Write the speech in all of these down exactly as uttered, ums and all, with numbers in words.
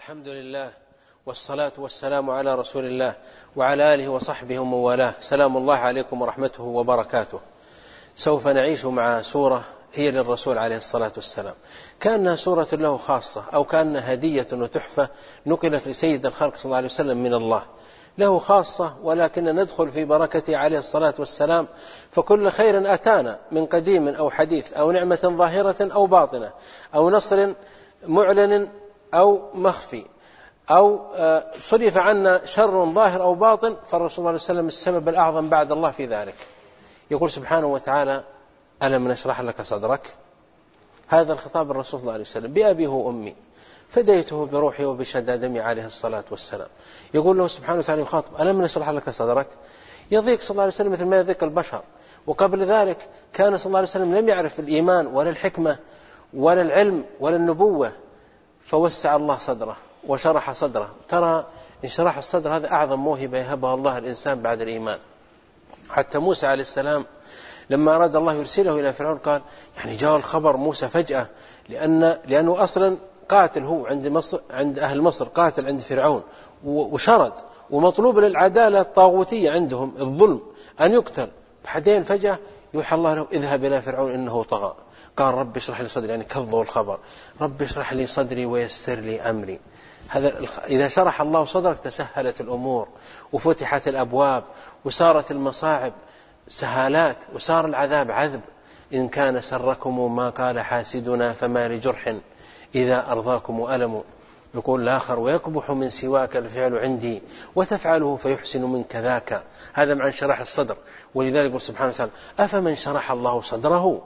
الحمد لله والصلاة والسلام على رسول الله وعلى آله وصحبه ومن والاه. سلام الله عليكم ورحمته وبركاته. سوف نعيش مع سورة هي للرسول عليه الصلاة والسلام، كأنها سورة له خاصة أو كأنها هدية وتحفة نقلت لسيد الخلق صلى الله عليه وسلم من الله، له خاصة، ولكن ندخل في بركته عليه الصلاة والسلام. فكل خير أتانا من قديم أو حديث أو نعمة ظاهرة أو باطنة أو نصر معلن أو مخفي أو صرف عنا شر ظاهر أو باطن، فالرسول صلى الله عليه وسلم السبب الأعظم بعد الله في ذلك. يقول سبحانه وتعالى: ألم نشرح لك صدرك. هذا الخطاب الرسول صلى الله عليه وسلم بأبيه وأمي، فديته بروحي وبشدى دمي عليه الصلاة والسلام. يقول له سبحانه وتعالى يخاطب: ألم نشرح لك صدرك. يضيق صلى الله عليه وسلم مثل ما يضيق البشر. وقبل ذلك كان صلى الله عليه وسلم لم يعرف الإيمان ولا الحكمة ولا العلم ولا النبوة، فوسع الله صدره وشرح صدره. ترى انشراح الصدر هذا أعظم موهبة يهبها الله الإنسان بعد الإيمان. حتى موسى عليه السلام لما أراد الله يرسله إلى فرعون قال يعني جاء الخبر موسى فجأة، لأن لأنه أصلا قاتل، هو عند مصر عند أهل مصر قاتل عند فرعون وشرد، ومطلوب للعدالة الطاغوتية عندهم الظلم أن يقتل. بعدين فجأة يوحى الله له: اذهب إلى فرعون إنه طغى. قال: رب اشرح لي صدري، يعني كذبوا الخبر، رب اشرح لي صدري ويسر لي أمري. هذا إذا شرح الله صدرك تسهلت الأمور وفتحت الأبواب وصارت المصاعب سهالات وصار العذاب عذب. إن كان سركم ما قال حاسدنا فما لجرح إذا أرضاكم ألم. يقول الآخر: ويقبح من سواك الفعل عندي وتفعله فيحسن منك ذاك. هذا مع انشراح الصدر. ولذلك يقول سبحانه وتعالى: أفمن شرح الله صدره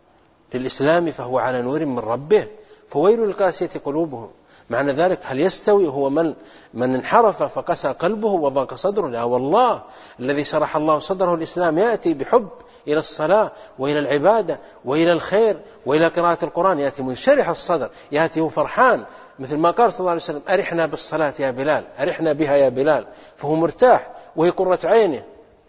للإسلام فهو على نور من ربه فويل للقاسية قلوبهم. معنى ذلك هل يستوي هو من من انحرف فقسى قلبه وضاق صدره؟ لا والله، الذي شرح الله صدره الإسلام يأتي بحب إلى الصلاة وإلى العبادة وإلى الخير وإلى قراءة القرآن، يأتي منشرح الصدر، يأتي هو فرحان، مثل ما قال صلى الله عليه وسلم: أرحنا بالصلاة يا بلال، أرحنا بها يا بلال، فهو مرتاح وهي قرة عينه.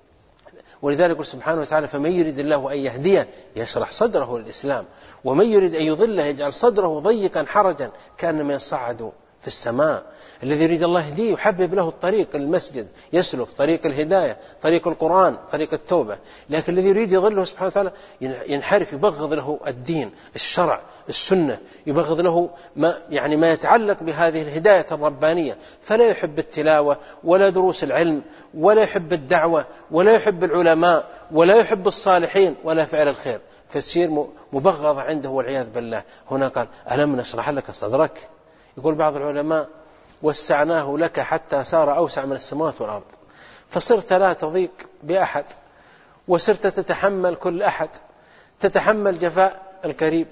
ولذلك يقول سبحانه وتعالى: فمن يريد الله أن يهديه يشرح صدره للإسلام، ومن يريد أن يضله يجعل صدره ضيقا حرجا كأنما يصعد في السماء. الذي يريد الله يهديه يحبب له الطريق المسجد، يسلك طريق الهداية، طريق القرآن، طريق التوبة. لكن الذي يريد يضله سبحانه وتعالى ينحرف، يبغض له الدين، الشرع، السنة، يبغض له ما يعني ما يتعلق بهذه الهداية الربانية، فلا يحب التلاوة ولا دروس العلم ولا يحب الدعوة ولا يحب العلماء ولا يحب الصالحين ولا فعل الخير، فتصير مبغضة عنده والعياذ بالله. هنا قال: ألم نشرح لك صدرك. يقول بعض العلماء: وسعناه لك حتى صار أوسع من السماوات والأرض، فصرت لا تضيق بأحد، وصرت تتحمل كل أحد، تتحمل جفاء القريب،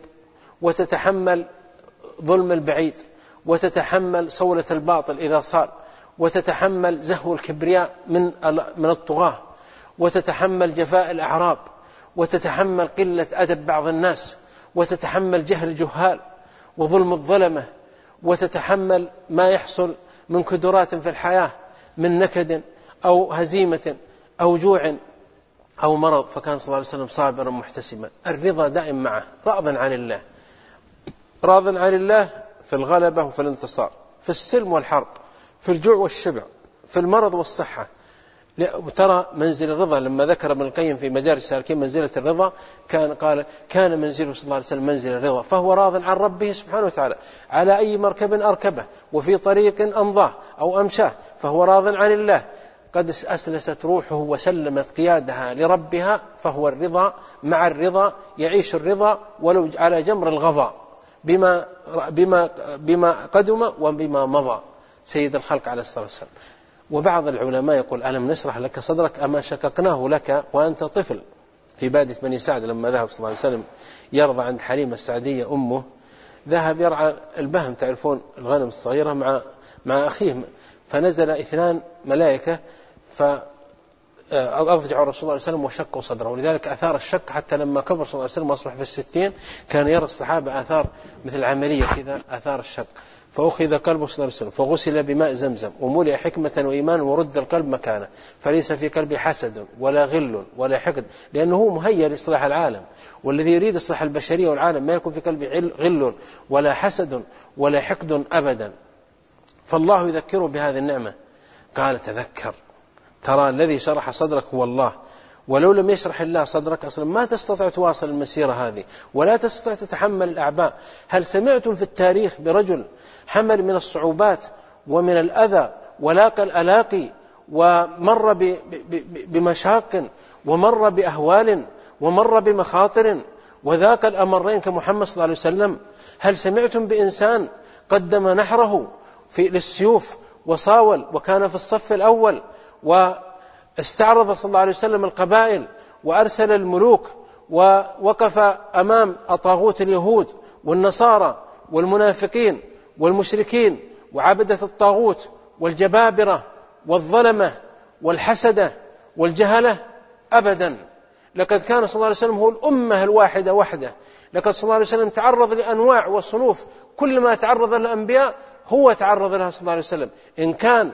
وتتحمل ظلم البعيد، وتتحمل صولة الباطل إذا صار، وتتحمل زهو الكبرياء من من الطغاة، وتتحمل جفاء الأعراب، وتتحمل قلة أدب بعض الناس، وتتحمل جهل الجهال وظلم الظلمة، وتتحمل ما يحصل من كدرات في الحياة من نكد أو هزيمة أو جوع أو مرض. فكان صلى الله عليه وسلم صابرا محتسبا، الرضا دائم معه، راض عن الله، راض عن الله في الغلبة وفي الانتصار، في السلم والحرب، في الجوع والشبع، في المرض والصحة. وترى منزل الرضا لما ذكر ابن القيم في مدارج السالكين منزلة الرضا، كان قال: كان منزله صلى الله عليه وسلم منزل الرضا، فهو راض عن ربه سبحانه وتعالى على أي مركب أركبه وفي طريق أمضاه أو أمشاه، فهو راض عن الله. قد أسلست روحه وسلمت قيادها لربها، فهو الرضا مع الرضا يعيش الرضا ولو على جمر الغضا بما, بما, بما قدم وبما مضى سيد الخلق عليه الصلاة والسلام. وبعض العلماء يقول: ألم نشرح لك صدرك، أما شققناه لك وأنت طفل. في بادية بني سعد لما ذهب صلى الله عليه وسلم يرضى عند حليمة السعدية أمه، ذهب يرعى البهم، تعرفون الغنم الصغيرة، مع مع أخيه، فنزل اثنان ملائكة فأضجعوا الرسول صلى الله عليه وسلم وشقوا صدره. ولذلك أثار الشق حتى لما كبر صلى الله عليه وسلم وأصبح في الستين كان يرى الصحابة آثار مثل عملية كذا، آثار الشق. فأخذ قلبه صلى الله عليه وسلم فغسل بماء زمزم وملئ حكمة وإيمان ورد القلب مكانه، فليس في قلبه حسد ولا غل ولا حقد، لأنه هو مهيأ لإصلاح العالم. والذي يريد إصلاح البشرية والعالم ما يكون في قلبه غل ولا حسد ولا حقد أبدا. فالله يذكره بهذه النعمة. قال تذكر، ترى الذي شرح صدرك هو الله، ولو لم يشرح الله صدرك أصلا ما تستطيع تواصل المسيرة هذه ولا تستطيع تتحمل الأعباء. هل سمعتم في التاريخ برجل حمل من الصعوبات ومن الأذى ولاقى الألاقي ومر بمشاق ومر بأهوال ومر بمخاطر وذاق الأمرين كمحمد صلى الله عليه وسلم؟ هل سمعتم بإنسان قدم نحره في للسيوف وصاول وكان في الصف الأول واستعرض صلى الله عليه وسلم القبائل وأرسل الملوك ووقف أمام طاغوت اليهود والنصارى والمنافقين والمشركين وعبدة الطاغوت والجبابرة والظلمة والحسدة والجهلة؟ أبدا. لقد كان صلى الله عليه وسلم هو الأمة الواحدة وحده. لقد صلى الله عليه وسلم تعرض لأنواع وصنوف كل ما تعرض للأنبياء هو تعرض لها صلى الله عليه وسلم. إن كان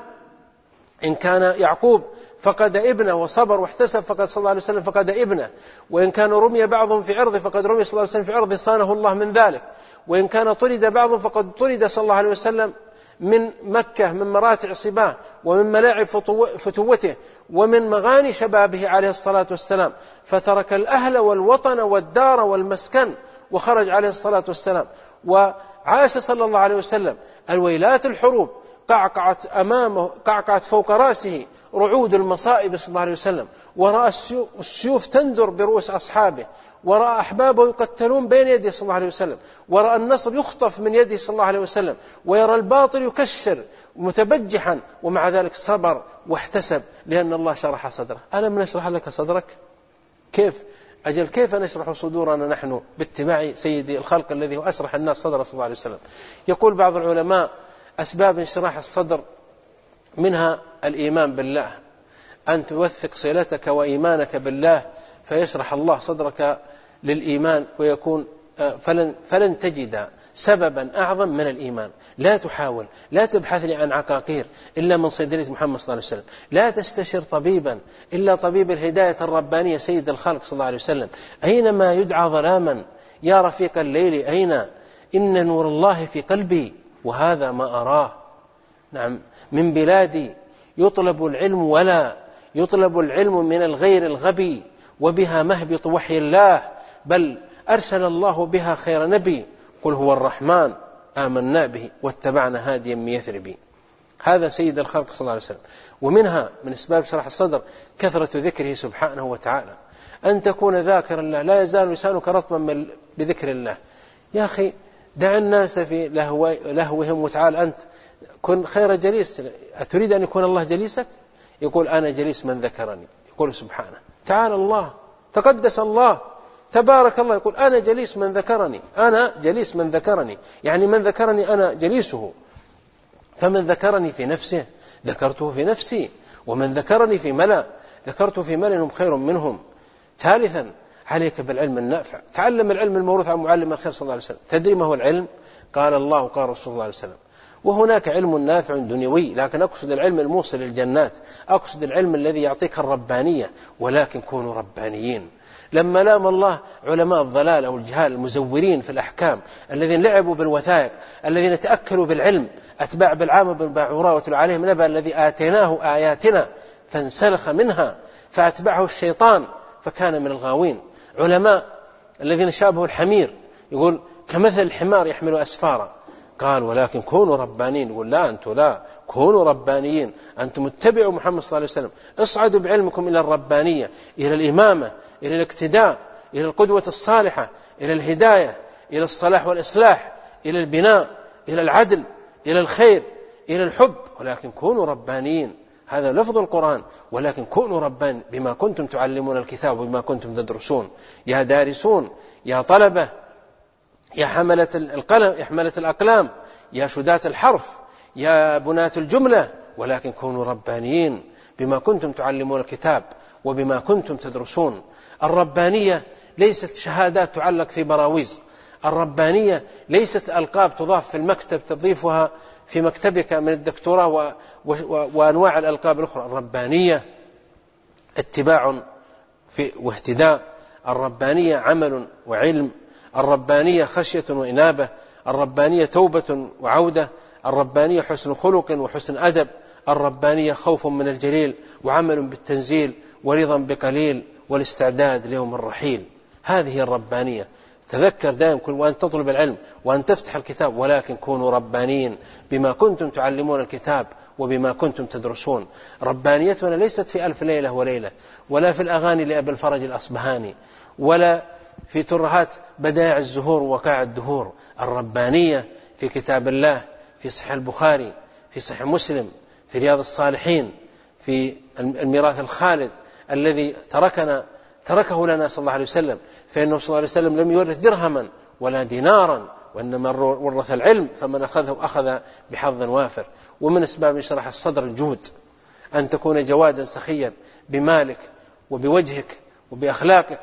إن كان يعقوب فقد ابنه وصبر واحتسب فقد صلى الله عليه وسلم فقد ابنه، وإن كان رمي بعضهم في عرضه فقد رمي صلى الله عليه وسلم في عرضه صانه الله من ذلك، وإن كان طرد بعضهم فقد طرد صلى الله عليه وسلم من مكة من مراتع صباه ومن ملاعب فتوته ومن مغاني شبابه عليه الصلاة والسلام، فترك الأهل والوطن والدار والمسكن وخرج عليه الصلاة والسلام. وعاش صلى الله عليه وسلم الويلات الحروب، قعقعت أمامه قعقعت فوق رأسه رعود المصائب صلى الله عليه وسلم، ورأى السيوف تندر برؤوس أصحابه، ورأى أحبابه يقتلون بين يديه صلى الله عليه وسلم، ورأى النصر يخطف من يده صلى الله عليه وسلم، ويرى الباطل يكشر متبجحا، ومع ذلك صبر واحتسب لأن الله شرح صدره. ألم نشرح لك صدرك؟ كيف أجل كيف نشرح صدورنا نحن باتباع سيد الخلق الذي هو أشرح الناس صدره صلى الله عليه وسلم؟ يقول بعض العلماء أسباب انشراح الصدر منها الإيمان بالله، أن توثق صلتك وإيمانك بالله فيشرح الله صدرك للإيمان ويكون فلن, فلن تجد سببا أعظم من الإيمان. لا تحاول، لا تبحث لي عن عقاقير إلا من صيدلية محمد صلى الله عليه وسلم، لا تستشر طبيبا إلا طبيب الهداية الربانية سيد الخلق صلى الله عليه وسلم. أينما يدعى ظلاما يا رفيق الليل أين؟ إن نور الله في قلبي وهذا ما أراه. نعم، من بلادي يطلب العلم ولا يطلب العلم من الغير الغبي، وبها مهبط وحي الله، بل أرسل الله بها خير نبي، قل هو الرحمن آمنا به واتبعنا هاديا من يثرب. هذا سيد الخلق صلى الله عليه وسلم. ومنها من أسباب شرح الصدر كثرة ذكره سبحانه وتعالى، أن تكون ذاكرا الله، لا يزال لسانك رطبا بذكر الله. يا أخي دع الناس في لهو لهوهم وتعال أنت كن خير جليس. أتريد أن يكون الله جليسك؟ يقول أنا جليس من ذكرني، يقول سبحانه تعالى الله تقدس الله تبارك الله، يقول أنا جليس من ذكرني، أنا جليس من ذكرني، يعني من ذكرني أنا جليسه. فمن ذكرني في نفسه ذكرته في نفسي، ومن ذكرني في ملأ ذكرته في ملأ هم خير منهم. ثالثا عليك بالعلم النافع، تعلم العلم الموروث عن معلم الخير صلى الله عليه وسلم. تدري ما هو العلم؟ قال الله وقال رسول الله صلى الله عليه وسلم. وهناك علم نافع دنيوي، لكن أقصد العلم الموصل للجنات، أقصد العلم الذي يعطيك الربانية، ولكن كونوا ربانيين. لما لام الله علماء الضلال أو الجهال المزورين في الأحكام الذين لعبوا بالوثائق، الذين تأكلوا بالعلم، أتباع بالعام بن باعوراء وتلو عليهم نبأ الذي آتيناه آياتنا فانسلخ منها فأتبعه الشيطان فكان من الغاوين. علماء الذين شابهوا الحمير، يقول كمثل الحمار يحمل أسفارا، قال ولكن كونوا ربانيين. يقول لا أنتم لا، كونوا ربانيين، أنتم اتبعوا محمد صلى الله عليه وسلم، اصعدوا بعلمكم إلى الربانية، إلى الإمامة، إلى الاقتداء، إلى القدوة الصالحة، إلى الهداية، إلى الصلاح والإصلاح، إلى البناء، إلى العدل، إلى الخير، إلى الحب، ولكن كونوا ربانيين. هذا لفظ القرآن، ولكن كونوا ربان بما كنتم تعلمون الكتاب وبما كنتم تدرسون. يا دارسون، يا طلبة، يا حملة القلم، يا حملة الأقلام، يا شداة الحرف، يا بناة الجملة، ولكن كونوا ربانيين بما كنتم تعلمون الكتاب وبما كنتم تدرسون. الربانية ليست شهادات تعلق في براويز، الربانية ليست ألقاب تضاف في المكتب تضيفها في مكتبك من الدكتوراه و... و... وأنواع الألقاب الأخرى. الربانية اتباع في واهتداء، الربانية عمل وعلم، الربانية خشية وإنابة، الربانية توبة وعودة، الربانية حسن خلق وحسن أدب، الربانية خوف من الجليل وعمل بالتنزيل ورضا بقليل والاستعداد ليوم الرحيل. هذه الربانية. تذكر دائما وأن تطلب العلم وأن تفتح الكتاب، ولكن كونوا ربانيين بما كنتم تعلمون الكتاب وبما كنتم تدرسون. ربانيتنا ليست في ألف ليلة وليلة، ولا في الأغاني لأبي الفرج الأصبهاني، ولا في ترهات بدائع الزهور ووقاع الدهور. الربانية في كتاب الله، في صحيح البخاري، في صحيح مسلم، في رياض الصالحين، في الميراث الخالد الذي تركنا تركه لنا صلى الله عليه وسلم، فإنه صلى الله عليه وسلم لم يورث درهما ولا دينارا، وإنما ورث العلم، فمن أخذه أخذ بحظ وافر. ومن أسباب شرح الصدر الجود، أن تكون جوادا سخيا بمالك وبوجهك وبأخلاقك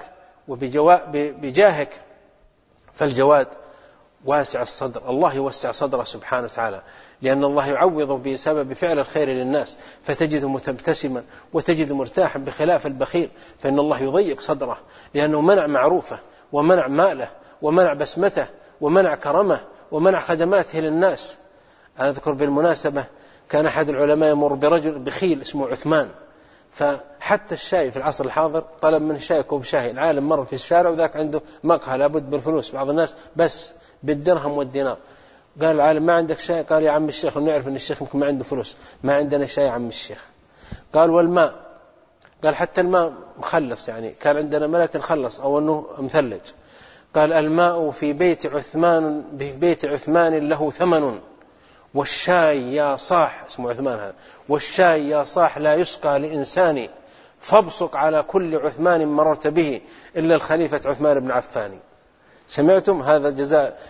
وبجاهك، فالجواد واسع الصدر، الله يوسع صدره سبحانه وتعالى، لأن الله يعوض بسبب فعل الخير للناس، فتجده متبتسما وتجد مرتاحا، بخلاف البخيل فإن الله يضيق صدره، لأنه منع معروفه ومنع ماله ومنع بسمته ومنع كرمه ومنع خدماته للناس. أذكر بالمناسبة كان أحد العلماء يمر برجل بخيل اسمه عثمان، فحتى الشاي في العصر الحاضر طلب منه شاي كوب شاي، العالم مر في الشارع وذاك عنده مقهى لابد بالفلوس، بعض الناس بس بالدرهم والدينار. قال العالم ما عندك شاي؟ قال يا عم الشيخ نعرف أن الشيخ يمكن ما عنده فلوس، ما عندنا شاي يا عم الشيخ. قال والماء؟ قال حتى الماء مخلص، يعني كان عندنا ملك نخلص أو أنه مثلج. قال الماء في بيت عثمان في بيت عثمان له ثمن، والشاي يا صاح، اسمه عثمان هذا، والشاي يا صاح لا يسقى لإنسان، فابصق على كل عثمان مررت به إلا الخليفة عثمان بن عفان. سمعتم هذا الجزاء؟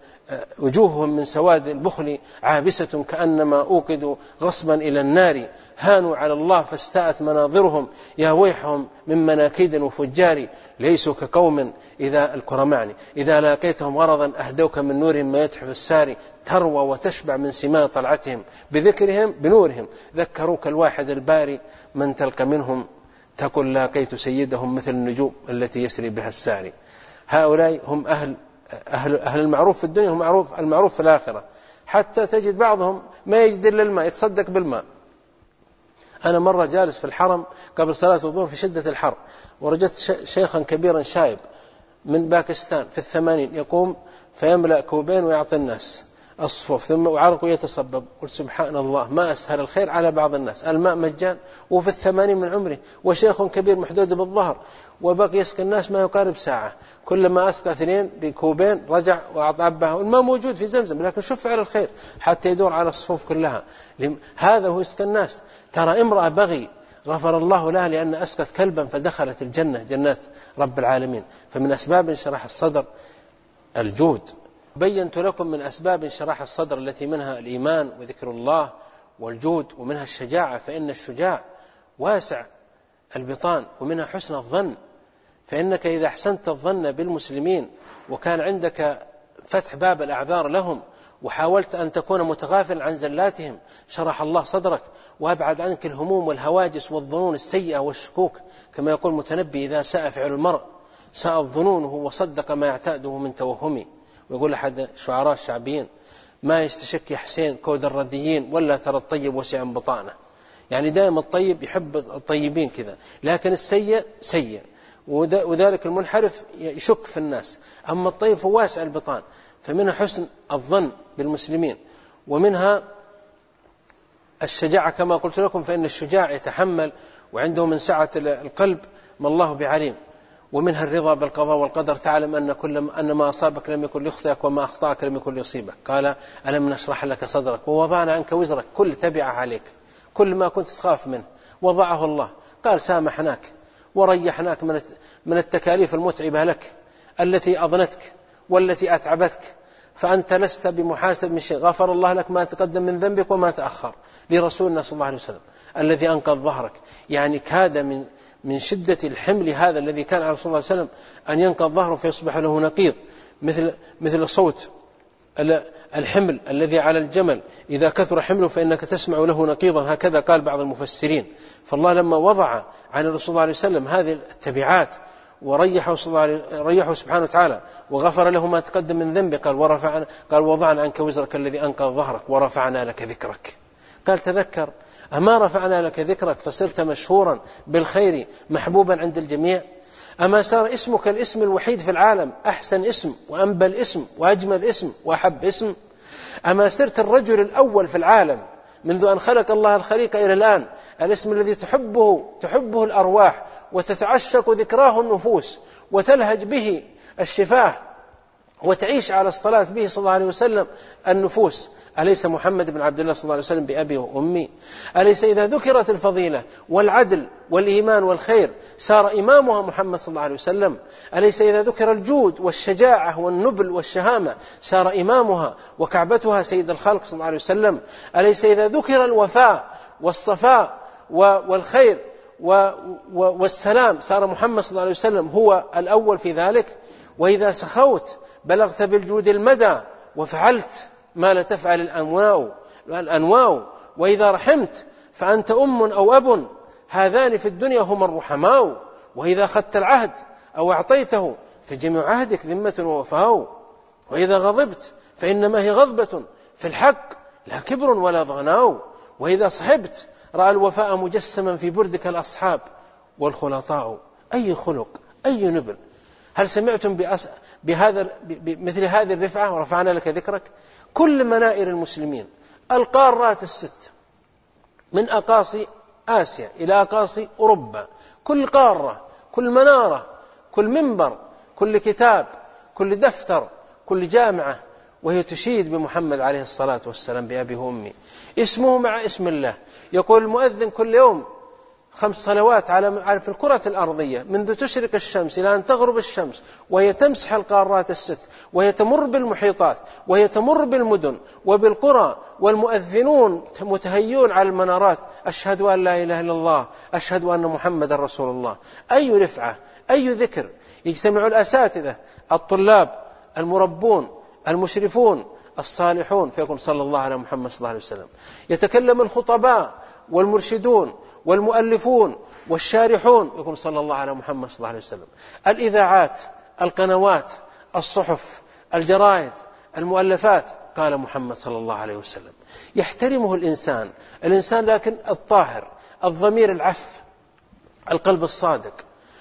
وجوههم من سواد البخل عابسة كأنما أوقدوا غصبا إلى النار، هانوا على الله فاستاءت مناظرهم، يا ويحهم من مناكيد وفجار، ليسوا كقوم إذا الكرمعني إذا لاقيتهم غرضا أهدوك من نورهم ما يتحف الساري، تروى وتشبع من سماء طلعتهم، بذكرهم بنورهم ذكروك الواحد الباري، من تلقى منهم تقل لاقيت سيدهم مثل النجوم التي يسري بها الساري. هؤلاء هم أهل أهل, أهل المعروف في الدنيا، هم معروف المعروف في الآخرة. حتى تجد بعضهم ما يجد إلا الماء، يتصدق بالماء. أنا مرة جالس في الحرم قبل صلاة الظهر في شدة الحر، ورجت شيخا كبيرا شايب من باكستان في الثمانين يقوم فيملأ كوبين ويعطي الناس الصفوف، ثم وعرقه يتصبب. قلت سبحان الله، ما أسهل الخير على بعض الناس، الماء مجان وفي الثمانين من عمره، وشيخ كبير محدود بالظهر، وبقي يسقي الناس ما يقارب ساعة، كلما أسقى اثنين بكوبين رجع وأعطابه، الماء موجود في زمزم، لكن شوف فعل الخير حتى يدور على الصفوف كلها. هذا هو يسقي الناس. ترى امرأة بغي غفر الله لها لأن أسقت كلبا فدخلت الجنة، جنات رب العالمين. فمن أسباب انشراح الصدر الجود. بينت لكم من أسباب انشراح الصدر التي منها الإيمان وذكر الله والجود، ومنها الشجاعة، فإن الشجاع واسع البطان، ومنها حسن الظن، فإنك إذا أحسنت الظن بالمسلمين وكان عندك فتح باب الأعذار لهم، وحاولت أن تكون متغافلا عن زلاتهم، شرح الله صدرك وأبعد عنك الهموم والهواجس والظنون السيئة والشكوك، كما يقول المتنبي إذا ساء فعل المرء ساءت ظنونه وصدق ما يعتاده من توهمي. ويقول أحد الشعراء الشعبيين ما يستشك يا حسين كود الرديين، ولا ترى الطيب وسع بطانه. يعني دائما الطيب يحب الطيبين كذا، لكن السيء سيء، وذلك المنحرف يشك في الناس. أما الطيب هو واسع البطان، فمنها حسن الظن بالمسلمين، ومنها الشجاعة كما قلت لكم، فإن الشجاع يتحمل وعنده من سعة القلب ما الله بعليم. ومنها الرضا بالقضاء والقدر، تعلم أن كل أن ما أصابك لم يكن ليخطئك وما أخطأك لم يكن ليصيبك. قال ألم نشرح لك صدرك ووضعنا عنك وزرك، كل تبع عليك، كل ما كنت تخاف منه وضعه الله. قال سامحناك وريحناك من التكاليف المتعبة لك التي أضنتك والتي أتعبتك، فأنت لست بمحاسب من شيء، غفر الله لك ما تقدم من ذنبك وما تأخر. لرسولنا صلى الله عليه وسلم الذي أنقذ ظهرك، يعني كاد من من شدة الحمل هذا الذي كان على رسول الله صلى الله عليه وسلم أن ينقض ظهره فيصبح له نقيض، مثل مثل صوت الحمل الذي على الجمل، إذا كثر حمله فإنك تسمع له نقيضا، هكذا قال بعض المفسرين. فالله لما وضع عن الرسول صلى الله عليه وسلم هذه التبعات وريحه, ريحه سبحانه وتعالى وغفر له ما تقدم من ذنبه. قال ورفعنا قال وضعنا عنك وزرك الذي أنقض ظهرك ورفعنا لك ذكرك. قال تذكر أما رفعنا لك ذكرك فصرت مشهورا بالخير محبوبا عند الجميع؟ أما صار اسمك الاسم الوحيد في العالم، أحسن اسم وأنبل اسم وأجمل اسم وأحب اسم؟ أما صرت الرجل الأول في العالم منذ أن خلق الله الخليقة إلى الآن، الاسم الذي تحبه تحبه الأرواح وتتعشق ذكراه النفوس وتلهج به الشفاه وتعيش على الصلاة به صلى الله عليه وسلم النفوس؟ أليس محمد بن عبد الله صلى الله عليه وسلم بأبي وأمي؟ أليس إذا ذكرت الفضيلة والعدل والإيمان والخير صار إمامها محمد صلى الله عليه وسلم؟ أليس إذا ذكر الجود والشجاعة والنبل والشهامة صار إمامها وكعبتها سيد الخلق صلى الله عليه وسلم؟ أليس إذا ذكر الوفاء والصفاء والخير والسلام صار محمد صلى الله عليه وسلم هو الأول في ذلك؟ وإذا سخوت بلغت بالجود المدى وفعلت ما لا تفعل الأنواء الأنواء وإذا رحمت فأنت أم أو أب، هذان في الدنيا هما الرحماء. وإذا أخذت العهد أو أعطيته فجميع عهدك ذمة ووفاء. وإذا غضبت فإنما هي غضبة في الحق لا كبر ولا ضغناء. وإذا صحبت رأى الوفاء مجسما في بردك الأصحاب والخلطاء. أي خلق، أي نبل! هل سمعتم بأس... بهذا بمثل هذه الرفعة ورفعنا لك ذكرك؟ كل منائر المسلمين، القارات الست من أقاصي آسيا إلى أقاصي أوروبا، كل قارة، كل منارة، كل منبر، كل كتاب، كل دفتر، كل جامعة وهي تشيد بمحمد عليه الصلاة والسلام بأبي وأمي، اسمه مع اسم الله. يقول المؤذن كل يوم خمس صلوات على في الكرة الأرضية منذ تشرق الشمس إلى أن تغرب الشمس، وهي تمسح القارات الست، وهي تمر بالمحيطات، وهي تمر بالمدن وبالقرى، والمؤذنون متهيون على المنارات: أشهد أن لا إله إلا الله، أشهد أن محمد رسول الله. أي رفعة، أي ذكر! يجتمع الأساتذة، الطلاب، المربون، المشرفون، الصالحون، فيكون صلى الله على محمد صلى الله عليه وسلم. يتكلم الخطباء والمرشدون والمؤلفون والشارحون، يقول صلى الله على محمد صلى الله عليه وسلم. الإذاعات، القنوات، الصحف، الجرائد، المؤلفات، قال محمد صلى الله عليه وسلم. يحترمه الإنسان الإنسان لكن الطاهر، الضمير العف، القلب الصادق.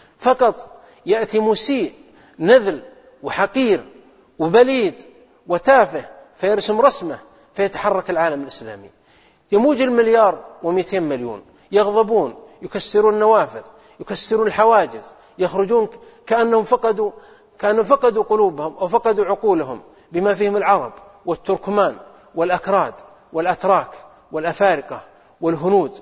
فقط يأتي مسيء نذل وحقير وبليد وتافه فيرسم رسمه فيتحرك العالم الإسلامي. يموج المليار ومئتين مليون، يغضبون، يكسرون النوافذ، يكسرون الحواجز، يخرجون كأنهم فقدوا كأنهم فقدوا قلوبهم أو فقدوا عقولهم، بما فيهم العرب والتركمان والأكراد والأتراك والأفارقة والهنود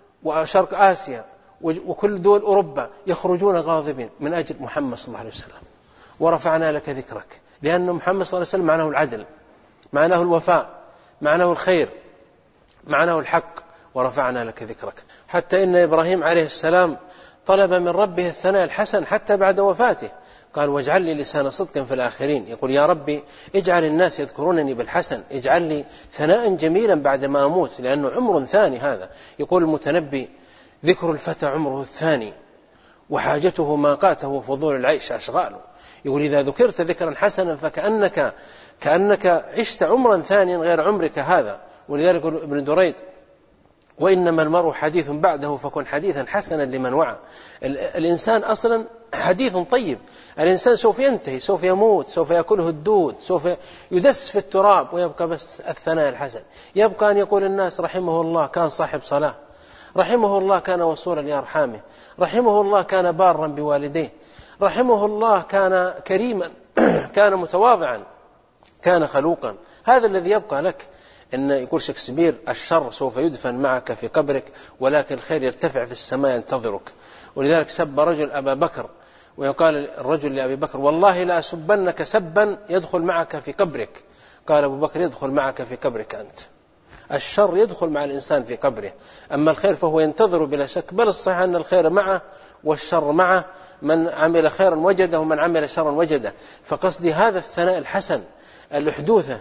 وشرق آسيا وكل دول أوروبا، يخرجون غاضبين من أجل محمد صلى الله عليه وسلم. ورفعنا لك ذكرك، لأن محمد صلى الله عليه وسلم معناه العدل، معناه الوفاء، معناه الخير، معناه الحق. ورفعنا لك ذكرك. حتى إن إبراهيم عليه السلام طلب من ربه الثناء الحسن حتى بعد وفاته، قال: واجعل لي لسان صدق في الآخرين. يقول: يا ربي اجعل الناس يذكرونني بالحسن، اجعل لي ثناء جميلا بعد ما أموت، لأنه عمر ثاني هذا. يقول المتنبي: ذكر الفتى عمره الثاني وحاجته ما قاته وفضول العيش أشغاله. يقول: إذا ذكرت ذكرا حسنا فكأنك كأنك عشت عمرا ثانيا غير عمرك هذا. ولذلك يقول ابن دريد: وإنما المرء حديث بعده فكن حديثا حسنا لمن وعى. الإنسان أصلا حديث طيب، الإنسان سوف ينتهي، سوف يموت، سوف يأكله الدود، سوف يدس في التراب، ويبقى بس الثناء الحسن. يبقى أن يقول الناس: رحمه الله كان صاحب صلاة، رحمه الله كان وصولا لأرحامه، رحمه الله كان بارا بوالديه، رحمه الله كان كريما، كان متواضعا، كان خلوقا. هذا الذي يبقى لك. إن يقول شكسبير: الشر سوف يدفن معك في قبرك، ولكن الخير يرتفع في السماء ينتظرك. ولذلك سب رجل أبا بكر، ويقال الرجل لأبي بكر: والله لا أسبنك سبا يدخل معك في قبرك. قال أبو بكر: يدخل معك في قبرك أنت. الشر يدخل مع الإنسان في قبره، أما الخير فهو ينتظر بلا شك. بل الصحيح أن الخير معه والشر معه، من عمل خيرا وجده ومن عمل شرا وجده. فقصدي هذا الثناء الحسن الأحدوثة،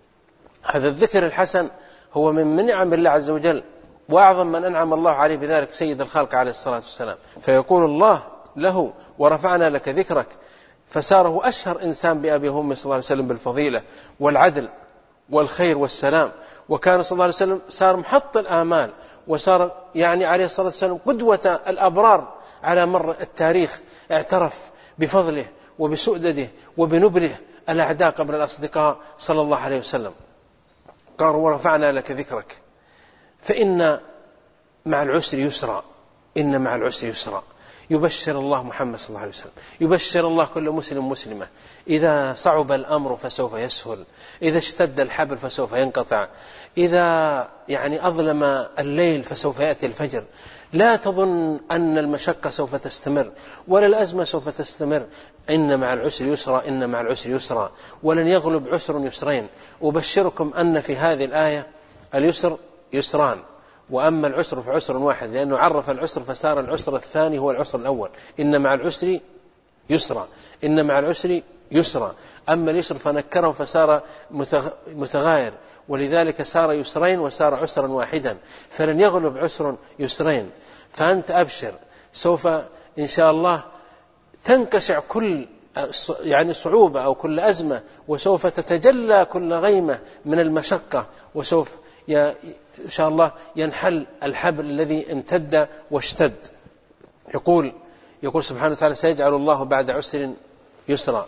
هذا الذكر الحسن، هو من منعم الله عز وجل، وأعظم من أنعم الله عليه بذلك سيد الخلق عليه الصلاة والسلام. فيقول الله له ورفعنا لك ذكرك، فسار هو أشهر إنسان بأبي وأمه صلى الله عليه وسلم بالفضيلة والعدل والخير والسلام، وكان صلى الله عليه وسلم صار محط الآمال، وصار يعني عليه الصلاة والسلام قدوة الأبرار على مر التاريخ. اعترف بفضله وبسؤدده وبنبله الأعداء قبل الأصدقاء صلى الله عليه وسلم. قال ورفعنا لك ذكرك، فإن مع العسر يسرا، إن مع العسر يسرا. يبشر الله محمد صلى الله عليه وسلم، يبشر الله كل مسلم مسلمة، إذا صعب الأمر فسوف يسهل، إذا اشتد الحبل فسوف ينقطع، إذا يعني أظلم الليل فسوف يأتي الفجر. لا تظن أن المشقة سوف تستمر ولا الأزمة سوف تستمر. إن مع العسر يسرا، إن مع العسر يسرا، ولن يغلب عسر يسرين. أبشركم أن في هذه الآية اليسر يسران، وأما العسر فعسر واحد، لأنه عرف العسر فصار العسر الثاني هو العسر الأول. إن مع العسر يسرا، إن مع العسر يسرا. أما اليسر فنكره فصار متغاير، ولذلك صار يسرين وصار عسرا واحدا، فلن يغلب عسر يسرين. فأنت أبشر، سوف إن شاء الله تنكشع كل يعني صعوبة أو كل أزمة، وسوف تتجلى كل غيمة من المشقة، وسوف إن شاء الله ينحل الحبل الذي امتد واشتد. يقول يقول سبحانه وتعالى سيجعل الله بعد عسر يسرا.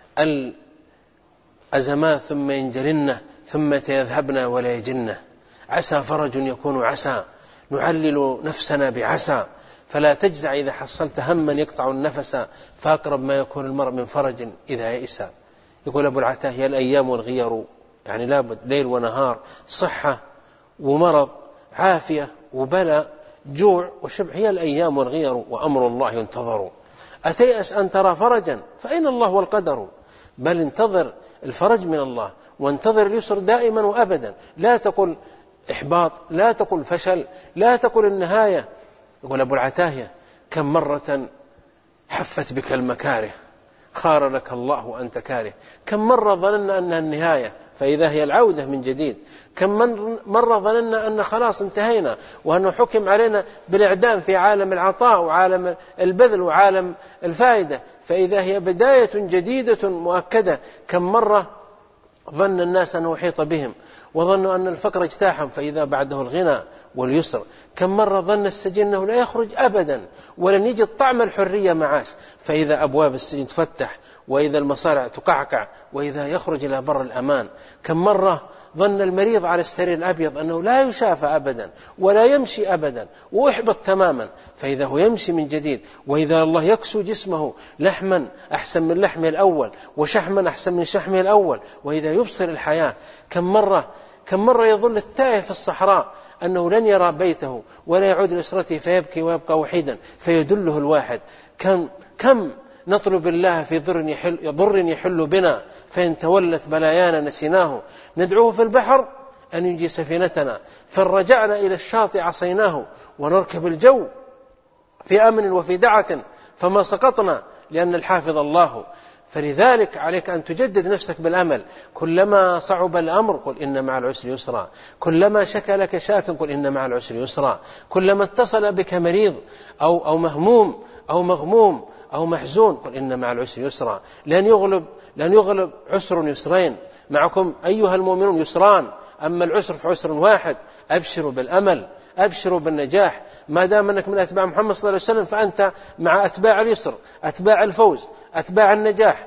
الأزمات ثم ينجلن ثم يذهبن ولا يجن، عسى فرج يكون عسى، نعلل نفسنا بعسى، فلا تجزع إذا حصلت هما يقطع النفس، فأقرب ما يكون المرء من فرج إذا يئس. يقول أبو العتاه هي الأيام والغير، يعني لابد ليل ونهار، صحة ومرض، عافية وبلاء، جوع وشبع، هي الأيام والغير، وأمر الله ينتظر. أتيأس أن ترى فرجا فأين الله والقدر، بل انتظر الفرج من الله، وانتظر اليسر دائما وأبدا. لا تقل إحباط، لا تقل فشل، لا تقل النهاية. يقول أبو العتاهية كم مرة حفت بك المكاره خار لك الله وأنت كاره، كم مرة ظننا أنها النهاية فإذا هي العودة من جديد، كم مرة ظننا أن خلاص انتهينا وأنه حكم علينا بالإعدام في عالم العطاء وعالم البذل وعالم الفائدة، فإذا هي بداية جديدة مؤكدة. كم مرة ظن الناس أنه أحيط بهم وظنوا أن الفقر اجتاحهم فإذا بعده الغنى واليسر. كم مرة ظن السجين أنه لا يخرج أبدا ولن يجد طعم الحرية معاش، فإذا أبواب السجن تفتح، وإذا المصارع تقعقع، وإذا يخرج إلى بر الأمان. كم مرة ظن المريض على السرير الأبيض أنه لا يشافى أبدا ولا يمشي أبدا وأحبط تماما، فإذا هو يمشي من جديد، وإذا الله يكسو جسمه لحما أحسن من لحمه الأول وشحما أحسن من شحمه الأول، وإذا يبصر الحياة. كم مرة كم مرة يظل التائه في الصحراء أنه لن يرى بيته ولا يعود لأسرته فيبكي ويبقى وحيدا فيدله الواحد. كم كم نطلب الله في ضر يحل, ضر يحل بنا فإن تولت بلايانا نسيناه، ندعوه في البحر أن ينجي سفينتنا، فرجعنا إلى الشاطئ عصيناه، ونركب الجو في أمن وفي دعة فما سقطنا لأن الحافظ الله. فلذلك عليك أن تجدد نفسك بالأمل، كلما صعب الأمر قل إن مع العسر يسرا، كلما شكى لك شاك قل إن مع العسر يسرا، كلما اتصل بك مريض أو, أو مهموم أو مغموم أو محزون قل إن مع العسر يسرا. لن يغلب, لن يغلب عسر يسرين، معكم أيها المؤمنون يسران، أما العسر فعسر واحد. أبشروا بالأمل، أبشروا بالنجاح، ما دام أنك من أتباع محمد صلى الله عليه وسلم فأنت مع أتباع اليسر، أتباع الفوز، أتباع النجاح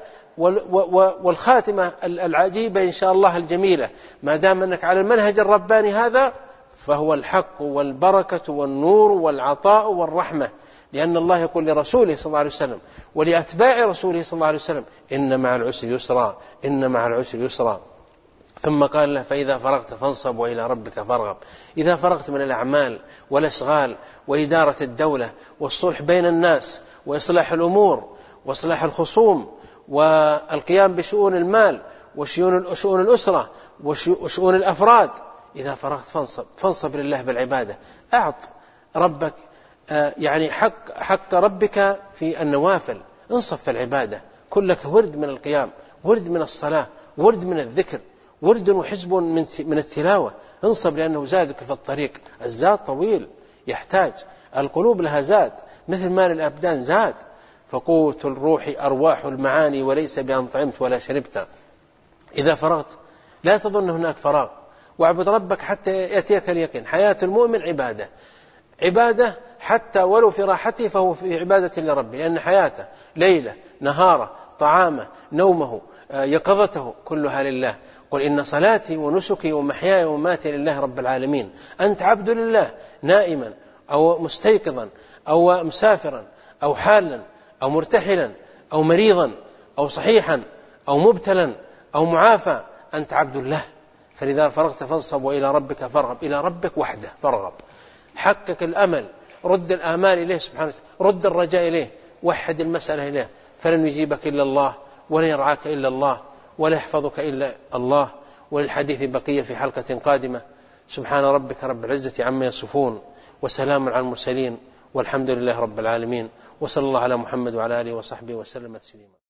والخاتمة العجيبة إن شاء الله الجميلة. ما دام أنك على المنهج الرباني هذا فهو الحق والبركة والنور والعطاء والرحمة، لأن الله يقول لرسوله صلى الله عليه وسلم ولأتباع رسوله صلى الله عليه وسلم إن مع العسر يسرا، إن مع العسر يسرا. ثم قال له فإذا فرغت فانصب وإلى ربك فارغب. إذا فرغت من الأعمال والأشغال وإدارة الدولة والصلح بين الناس وإصلاح الأمور وإصلاح الخصوم والقيام بشؤون المال وشؤون الأسرة وشؤون الأفراد، إذا فرغت فانصب، فانصب لله بالعبادة. أعط ربك يعني حق, حق ربك في النوافل، انصب في العبادة، كلك ورد من القيام، ورد من الصلاة، ورد من الذكر، ورد وحزب من التلاوة. انصب لأنه زادك في الطريق، الزاد طويل يحتاج، القلوب لها زاد مثل ما للأبدان زاد، فقوت الروح أرواح المعاني وليس بأن طعمت ولا شربت. إذا فرغت لا تظن هناك فراغ، واعبد ربك حتى يأتيك اليقين. حياة المؤمن عبادة، عبادة حتى ولو في راحته فهو في عبادة لربه، لأن حياته ليلة نهاره طعامه نومه يقظته كلها لله. قل إن صلاتي ونسكي ومحياي ومماتي لله رب العالمين. أنت عبد لله نائما أو مستيقظا أو مسافرا أو حالا أو مرتحلا أو مريضا أو صحيحا أو مبتلا أو معافى، أنت عبد الله. فلذا فرغت فانصب وإلى ربك فارغب، إلى ربك وحده فارغب، حقق الأمل، رد الآمال إليه سبحانه وتعالى، رد الرجاء إليه، وحد المسألة إليه، فلن يجيبك إلا الله، ولا يرعاك إلا الله، ولا يحفظك إلا الله. وللحديث بقية في حلقة قادمة. سبحان ربك رب العزة عما يصفون، وسلام على المرسلين، والحمد لله رب العالمين، وصلى الله على محمد وعلى آله وصحبه وسلم تسليما.